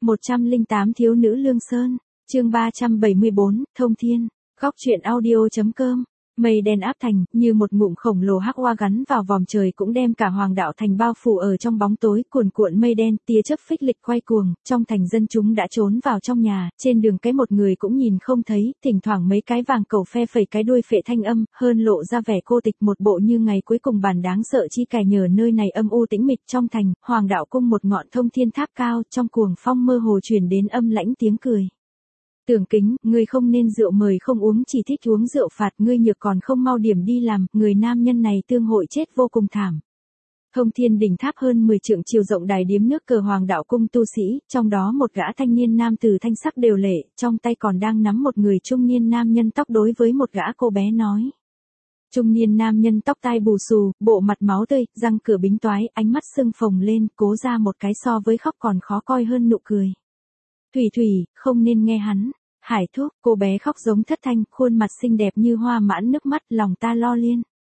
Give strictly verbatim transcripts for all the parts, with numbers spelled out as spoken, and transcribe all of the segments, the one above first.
một trăm lẻ tám Thiếu nữ Lương Sơn, chương ba trăm bảy mươi bốn, Thông Thiên, góc truyện audio.com. Mây đen áp thành, như một ngụm khổng lồ hắc oa gắn vào vòm trời cũng đem cả Hoàng đạo thành bao phủ ở trong bóng tối, cuồn cuộn mây đen, tia chớp phích lịch quay cuồng, trong thành dân chúng đã trốn vào trong nhà, trên đường cái một người cũng nhìn không thấy, thỉnh thoảng mấy cái vàng cẩu phe phẩy cái đuôi phệ thanh âm, hơn lộ ra vẻ cô tịch một bộ như ngày cuối cùng bản đáng sợ chi cài nhờ nơi này âm u tĩnh mịch trong thành, Hoàng đạo cung một ngọn thông thiên tháp cao, trong cuồng phong mơ hồ truyền đến âm lãnh tiếng cười. Tưởng Kính, ngươi không nên rượu mời không uống, chỉ thích uống rượu phạt, ngươi nhược còn không mau điểm đi làm, người nam nhân này tương hội chết vô cùng thảm. Thông Thiên đỉnh tháp hơn mười trượng chiều rộng đài điếm nước cờ Hoàng đạo cung tu sĩ, trong đó một gã thanh niên nam tử thanh sắc đều lệ, trong tay còn đang nắm một người trung niên nam nhân tóc đối với một gã cô bé nói. Trung niên nam nhân tóc tai bù xù, bộ mặt máu tươi, răng cửa bính toái, ánh mắt sưng phồng lên, cố ra một cái so với khóc còn khó coi hơn nụ cười. Thủy Thủy, không nên nghe hắn. Hải Thúc, cô bé khóc giống thất thanh, khuôn mặt xinh đẹp như hoa mãn nước mắt, lòng ta lo liên.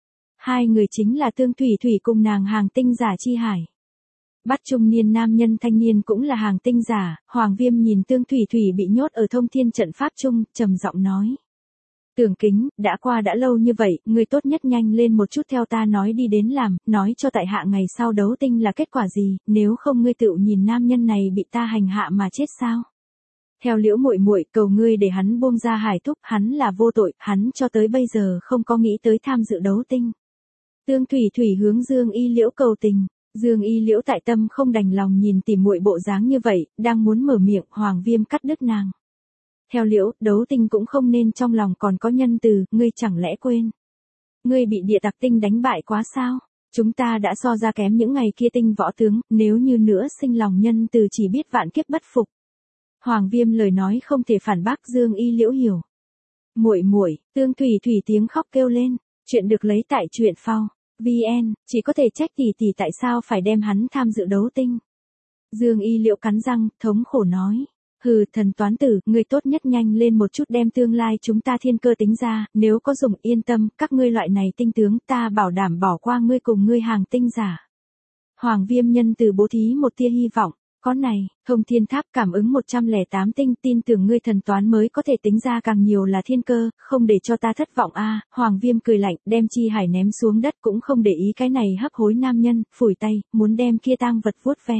Hai người chính là Tương Thủy Thủy cùng nàng hàng tinh giả Chi Hải. Bắt trung niên nam nhân thanh niên cũng là hàng tinh giả, Hoàng Viêm nhìn Tương Thủy Thủy bị nhốt ở thông thiên trận pháp chung, trầm giọng nói. Tưởng Kính, đã qua đã lâu như vậy, ngươi tốt nhất nhanh lên một chút theo ta nói đi đến làm, nói cho tại hạ ngày sau đấu tinh là kết quả gì, nếu không ngươi tự nhìn nam nhân này bị ta hành hạ mà chết sao? Theo Liễu muội muội, cầu ngươi để hắn buông ra Hải Thúc, hắn là vô tội, hắn cho tới bây giờ không có nghĩ tới tham dự đấu tinh. Tương Thủy Thủy hướng Dương Y Liễu cầu tình, Dương Y Liễu tại tâm không đành lòng nhìn tỉ muội bộ dáng như vậy, đang muốn mở miệng, Hoàng Viêm cắt đứt nàng. Theo Liễu, đấu tinh cũng không nên trong lòng còn có nhân từ, ngươi chẳng lẽ quên. Ngươi bị địa tặc tinh đánh bại quá sao? Chúng ta đã so ra kém những ngày kia tinh võ tướng, nếu như nữa sinh lòng nhân từ chỉ biết vạn kiếp bất phục. Hoàng Viêm lời nói không thể phản bác, Dương Y Liễu hiểu. Muội muội, Tương Thủy Thủy tiếng khóc kêu lên, chuyện được lấy tại truyện phao, vn, chỉ có thể trách tỷ tỷ tại sao phải đem hắn tham dự đấu tinh. Dương Y Liễu cắn răng, thống khổ nói. Hừ, thần toán tử, ngươi tốt nhất nhanh lên một chút đem tương lai chúng ta thiên cơ tính ra, nếu có dùng yên tâm, các ngươi loại này tinh tướng, ta bảo đảm bỏ qua ngươi cùng ngươi hàng tinh giả. Hoàng Viêm nhân từ bố thí một tia hy vọng, có này, Thông Thiên Tháp cảm ứng một trăm lẻ tám tinh, tin tưởng ngươi thần toán mới có thể tính ra càng nhiều là thiên cơ, không để cho ta thất vọng a. À, Hoàng Viêm cười lạnh, đem Chi Hải ném xuống đất cũng không để ý cái này hấp hối nam nhân, phủi tay, muốn đem kia tang vật vuốt ve.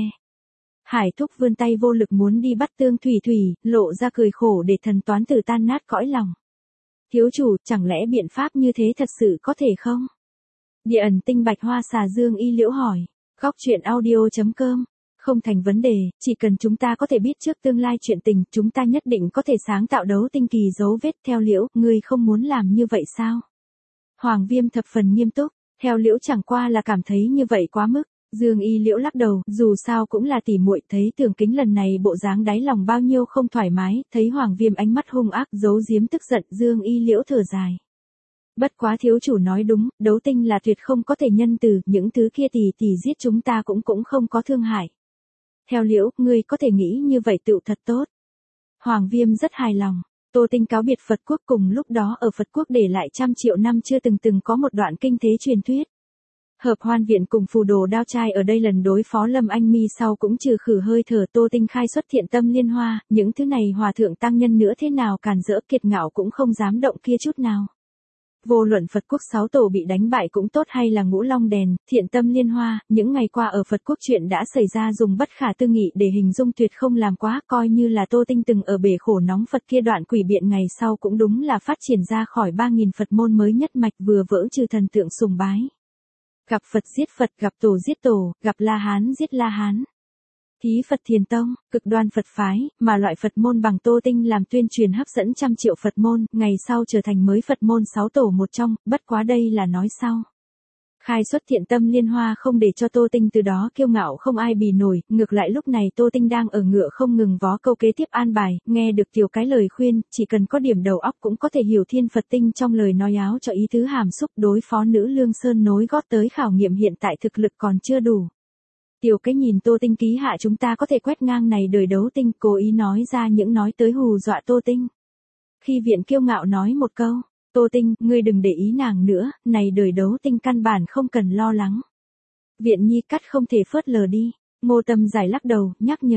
Hải Thúc vươn tay vô lực muốn đi bắt Tương Thủy Thủy, lộ ra cười khổ để thần toán tử tan nát cõi lòng. Thiếu chủ, chẳng lẽ biện pháp như thế thật sự có thể không? Địa ẩn tinh bạch hoa xà Dương Y Liễu hỏi. Góc truyện audio.com. Không thành vấn đề, chỉ cần chúng ta có thể biết trước tương lai chuyện tình, chúng ta nhất định có thể sáng tạo đấu tinh kỳ dấu vết. Theo Liễu, ngươi không muốn làm như vậy sao? Hoàng Viêm thập phần nghiêm túc, theo Liễu chẳng qua là cảm thấy như vậy quá mức. Dương Y Liễu lắc đầu, dù sao cũng là tỉ muội, thấy Tưởng Kính lần này bộ dáng đáy lòng bao nhiêu không thoải mái, thấy Hoàng Viêm ánh mắt hung ác, giấu giếm tức giận, Dương Y Liễu thở dài. Bất quá thiếu chủ nói đúng, đấu tinh là tuyệt không có thể nhân từ, những thứ kia tỷ tỷ giết chúng ta cũng cũng không có thương hại. Theo Liễu, ngươi có thể nghĩ như vậy tựu thật tốt. Hoàng Viêm rất hài lòng. Tô Tinh cáo biệt Phật quốc, cùng lúc đó ở Phật quốc để lại trăm triệu năm chưa từng từng có một đoạn kinh thế truyền thuyết. Hợp Hoan Viện cùng Phù Đồ Đao Trai ở đây lần đối phó Lâm Anh Mi sau cũng trừ khử hơi thở Tô Tinh khai xuất thiện tâm liên hoa, những thứ này hòa thượng tăng nhân nữa thế nào càn rỡ kiệt ngạo cũng không dám động kia chút nào. Vô luận Phật quốc sáu tổ bị đánh bại cũng tốt hay là Ngũ Long Đèn, thiện tâm liên hoa, những ngày qua ở Phật quốc chuyện đã xảy ra dùng bất khả tư nghị để hình dung tuyệt không làm quá, coi như là Tô Tinh từng ở bể khổ nóng Phật kia đoạn quỷ biện ngày sau cũng đúng là phát triển ra khỏi ba nghìn Phật môn mới nhất mạch, vừa vỡ trừ thần tượng sùng bái. Gặp Phật giết Phật, gặp Tổ giết Tổ, gặp La Hán giết La Hán. Thí Phật Thiền Tông, cực đoan Phật phái, mà loại Phật môn bằng Tô Tinh làm tuyên truyền hấp dẫn trăm triệu Phật môn, ngày sau trở thành mới Phật môn sáu tổ một trong, bất quá đây là nói sau. Khai xuất thiện tâm liên hoa không để cho Tô Tinh từ đó kiêu ngạo không ai bì nổi, ngược lại lúc này Tô Tinh đang ở ngựa không ngừng vó câu kế tiếp an bài, nghe được tiểu cái lời khuyên, chỉ cần có điểm đầu óc cũng có thể hiểu thiên Phật tinh trong lời nói áo cho ý tứ hàm xúc, đối phó nữ Lương Sơn nối gót tới khảo nghiệm hiện tại thực lực còn chưa đủ. Tiểu cái nhìn Tô Tinh ký hạ chúng ta có thể quét ngang này đời đấu tinh, cố ý nói ra những nói tới hù dọa Tô Tinh. Khi viện kiêu ngạo nói một câu, Tô Tinh, ngươi đừng để ý nàng nữa, này đời đấu tinh căn bản không cần lo lắng. Viện nhi cắt không thể phớt lờ đi, Ngô Tâm giải lắc đầu, nhắc nhở.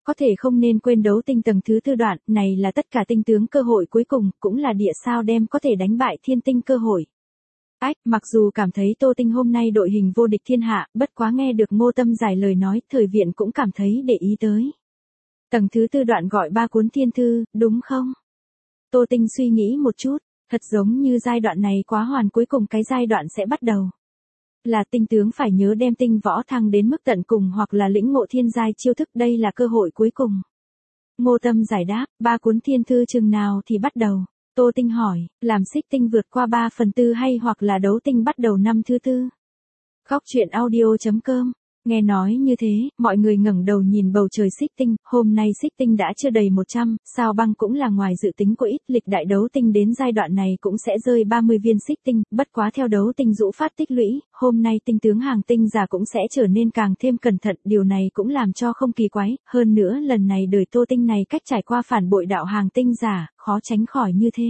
có thể không nên quên đấu tinh tầng thứ tư đoạn, này là tất cả tinh tướng cơ hội cuối cùng, cũng là địa sao đem có thể đánh bại thiên tinh cơ hội. Ách, mặc dù cảm thấy Tô Tinh hôm nay đội hình vô địch thiên hạ, bất quá nghe được Ngô Tâm Giải lời nói, thời viện cũng cảm thấy để ý tới. Tầng thứ tư đoạn gọi ba cuốn thiên thư, đúng không? Tô Tinh suy nghĩ một chút, thật giống như giai đoạn này quá hoàn cuối cùng cái giai đoạn sẽ bắt đầu. Là tinh tướng phải nhớ đem tinh võ thăng đến mức tận cùng hoặc là lĩnh ngộ thiên giai chiêu thức, đây là cơ hội cuối cùng. Ngô Tâm Giải đáp, ba cuốn thiên thư chừng nào thì bắt đầu? Tô Tinh hỏi, làm xích tinh vượt qua ba phần tư hay hoặc là đấu tinh bắt đầu năm thứ tư? Góc truyện audio chấm com. Nghe nói như thế, mọi người ngẩng đầu nhìn bầu trời xích tinh, hôm nay xích tinh đã chưa đầy một trăm, sao băng cũng là ngoài dự tính của ít, lịch đại đấu tinh đến giai đoạn này cũng sẽ rơi ba mươi viên xích tinh, bất quá theo đấu tinh rũ phát tích lũy, hôm nay tinh tướng hàng tinh giả cũng sẽ trở nên càng thêm cẩn thận, điều này cũng làm cho không kỳ quái, hơn nữa lần này đời Tô Tinh này cách trải qua phản bội đạo hàng tinh giả, khó tránh khỏi như thế.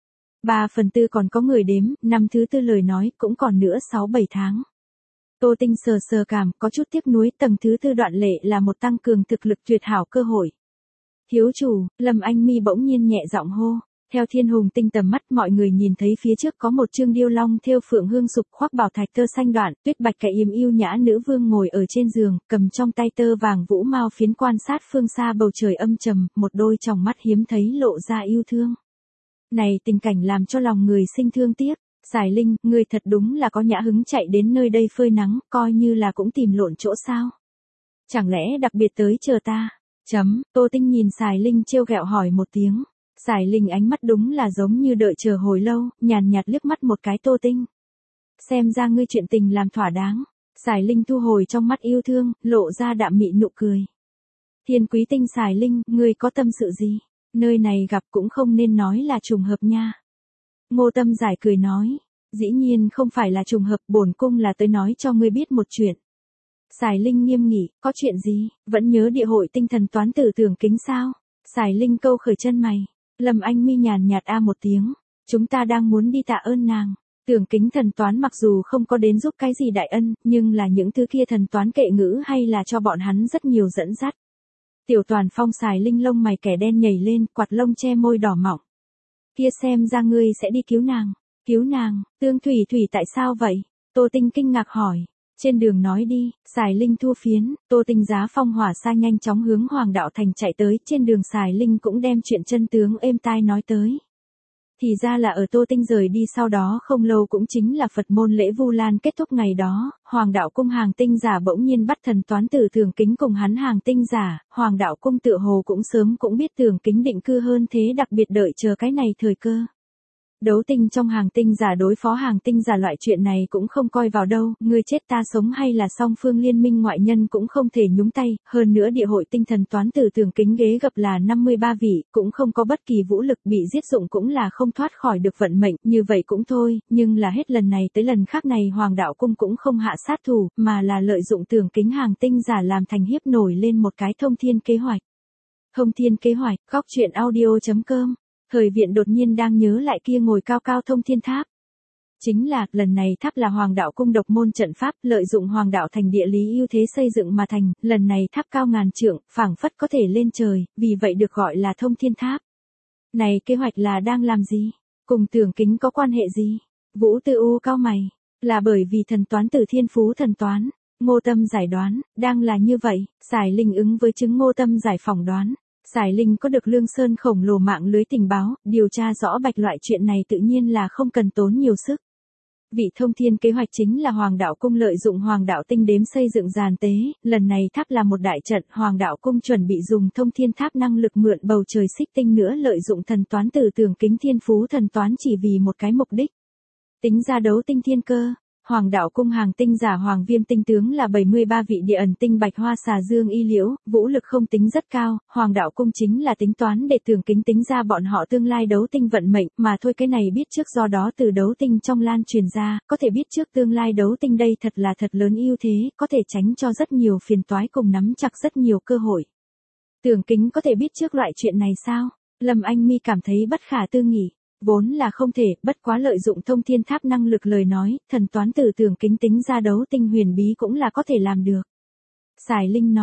ba phần tư còn có người đếm, năm thứ tư lời nói cũng còn nữa sáu bảy tháng. Tô Tinh sờ sờ cảm, có chút tiếc nuối, tầng thứ tư đoạn lệ là một tăng cường thực lực tuyệt hảo cơ hội. Thiếu chủ, Lâm Anh Mi bỗng nhiên nhẹ giọng hô. Theo thiên hùng tinh tầm mắt, mọi người nhìn thấy phía trước có một chương điêu long thêu phượng hương sục khoác bảo thạch tơ xanh đoạn, tuyết bạch cải yếm yêu nhã nữ vương ngồi ở trên giường, cầm trong tay tơ vàng vũ mao phiến quan sát phương xa bầu trời âm trầm, một đôi tròng mắt hiếm thấy lộ ra yêu thương. Này tình cảnh làm cho lòng người sinh thương tiếc. Giải Linh, ngươi thật đúng là có nhã hứng chạy đến nơi đây phơi nắng, coi như là cũng tìm lộn chỗ sao. Chẳng lẽ đặc biệt tới chờ ta? Chấm, Tô Tinh nhìn Giải Linh trêu ghẹo hỏi một tiếng. Giải Linh ánh mắt đúng là giống như đợi chờ hồi lâu, nhàn nhạt liếc mắt một cái Tô Tinh. Xem ra ngươi chuyện tình làm thỏa đáng. Giải Linh thu hồi trong mắt yêu thương, lộ ra đạm mị nụ cười. Thiên quý tinh Giải Linh, ngươi có tâm sự gì? Nơi này gặp cũng không nên nói là trùng hợp nha. Ngô Tâm Giải cười nói, dĩ nhiên không phải là trùng hợp, bổn cung là tới nói cho ngươi biết một chuyện. Giải Linh nghiêm nghị, có chuyện gì, vẫn nhớ địa hội tinh thần toán tử Tưởng Kính sao? Giải Linh câu khởi chân mày, Lâm Anh Mi nhàn nhạt a một tiếng, chúng ta đang muốn đi tạ ơn nàng. Tưởng Kính thần toán mặc dù không có đến giúp cái gì đại ân, nhưng là những thứ kia thần toán kệ ngữ hay là cho bọn hắn rất nhiều dẫn dắt. Tiểu Toàn Phong Giải Linh lông mày kẻ đen nhảy lên, quạt lông che môi đỏ mọng. Kia xem ra ngươi sẽ đi cứu nàng. Cứu nàng, Tương Thủy Thủy tại sao vậy? Tô Tinh kinh ngạc hỏi. Trên đường nói đi, Giải Linh thua phiến, Tô Tinh giá phong hỏa xa nhanh chóng hướng Hoàng Đạo Thành chạy tới, trên đường Giải Linh cũng đem chuyện chân tướng êm tai nói tới. Thì ra là ở Tô Tinh rời đi sau đó không lâu cũng chính là Phật môn lễ Vu Lan kết thúc ngày đó, Hoàng Đạo Cung hàng tinh giả bỗng nhiên bắt thần toán tử Tưởng Kính cùng hắn hàng tinh giả, Hoàng Đạo Cung tựa hồ cũng sớm cũng biết Tưởng Kính định cư hơn thế đặc biệt đợi chờ cái này thời cơ. Đấu tinh trong hàng tinh giả đối phó hàng tinh giả loại chuyện này cũng không coi vào đâu, ngươi chết ta sống hay là song phương liên minh ngoại nhân cũng không thể nhúng tay, hơn nữa địa hội tinh thần toán tử Tưởng Kính ghế gập là năm mươi ba vị, cũng không có bất kỳ vũ lực, bị giết dụng cũng là không thoát khỏi được vận mệnh, như vậy cũng thôi, nhưng là hết lần này tới lần khác này Hoàng Đạo Cung cũng không hạ sát thủ, mà là lợi dụng Tưởng Kính hàng tinh giả làm thành hiếp nổi lên một cái thông thiên kế hoạch. Thông thiên kế hoạch, góc truyện audio chấm com. Thời viện đột nhiên đang nhớ lại kia ngồi cao cao thông thiên tháp. Chính là, lần này tháp là Hoàng Đạo Cung độc môn trận pháp, lợi dụng Hoàng Đạo Thành địa lý ưu thế xây dựng mà thành, lần này tháp cao ngàn trượng, phảng phất có thể lên trời, vì vậy được gọi là thông thiên tháp. Này kế hoạch là đang làm gì? Cùng Tưởng Kính có quan hệ gì? Vũ Tư U cao mày, là bởi vì thần toán tử thiên phú thần toán. Ngô Tâm Giải đoán, đang là như vậy, Giải Linh ứng với chứng Ngô Tâm Giải phỏng đoán. Giải Linh có được Lương Sơn khổng lồ mạng lưới tình báo, điều tra rõ bạch loại chuyện này tự nhiên là không cần tốn nhiều sức. Vị thông thiên kế hoạch chính là Hoàng Đạo Cung lợi dụng Hoàng Đạo Tinh đếm xây dựng giàn tế, lần này tháp là một đại trận, Hoàng Đạo Cung chuẩn bị dùng thông thiên tháp năng lực mượn bầu trời xích tinh nữa lợi dụng thần toán tử Tưởng Kính thiên phú thần toán chỉ vì một cái mục đích. Tính ra đấu tinh thiên cơ. Hoàng Đạo Cung hàng tinh giả Hoàng Viêm tinh tướng là bảy mươi ba vị địa ẩn tinh bạch hoa xà dương y liễu, vũ lực không tính rất cao, Hoàng Đạo Cung chính là tính toán để Tưởng Kính tính ra bọn họ tương lai đấu tinh vận mệnh, mà thôi cái này biết trước do đó từ đấu tinh trong lan truyền ra, có thể biết trước tương lai đấu tinh đây thật là thật lớn ưu thế, có thể tránh cho rất nhiều phiền toái cùng nắm chặt rất nhiều cơ hội. Tưởng Kính có thể biết trước loại chuyện này sao? Lâm Anh Mi cảm thấy bất khả tư nghị. Vốn là không thể, bất quá lợi dụng thông thiên tháp năng lực lời nói, thần toán tử Tưởng Kính tính ra đấu tinh huyền bí cũng là có thể làm được. Giải Linh nói,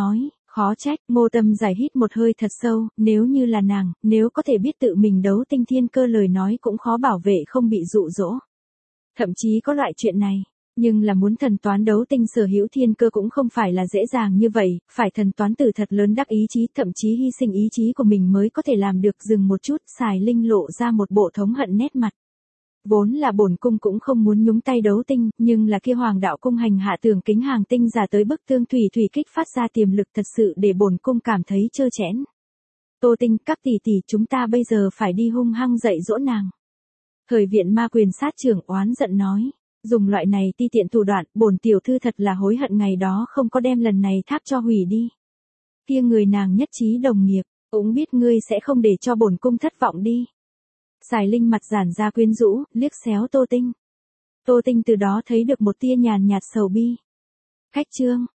Khó trách, Ngô Tâm giải hít một hơi thật sâu, nếu như là nàng, nếu có thể biết tự mình đấu tinh thiên cơ lời nói cũng khó bảo vệ không bị dụ dỗ. Thậm chí có loại chuyện này, nhưng là muốn thần toán đấu tinh sở hữu thiên cơ cũng không phải là dễ dàng như vậy, phải thần toán tử thật lớn đắc ý chí, thậm chí hy sinh ý chí của mình mới có thể làm được. Dừng một chút, Sài Linh lộ ra một bộ thống hận nét mặt. Vốn là bổn cung cũng không muốn nhúng tay đấu tinh, nhưng là kia Hoàng đạo cung hành hạ Tưởng Kính hàng tinh giả tới bức tương thủy thủy kích phát ra tiềm lực thật sự để bổn cung cảm thấy trơ trẽn. Tô Tinh, các tỷ tỷ, chúng ta bây giờ phải đi hung hăng dạy dỗ nàng. Thời viện ma quyền sát trưởng oán giận nói, dùng loại này ti tiện thủ đoạn, bổn tiểu thư thật là hối hận ngày đó không có đem lần này tháp cho hủy đi. Kia người nàng nhất trí đồng nghiệp, cũng biết ngươi sẽ không để cho bổn cung thất vọng đi. Sài Linh mặt giản ra quyến rũ, liếc xéo Tô Tinh. Tô Tinh từ đó thấy được một tia nhàn nhạt sầu bi. Khách trương,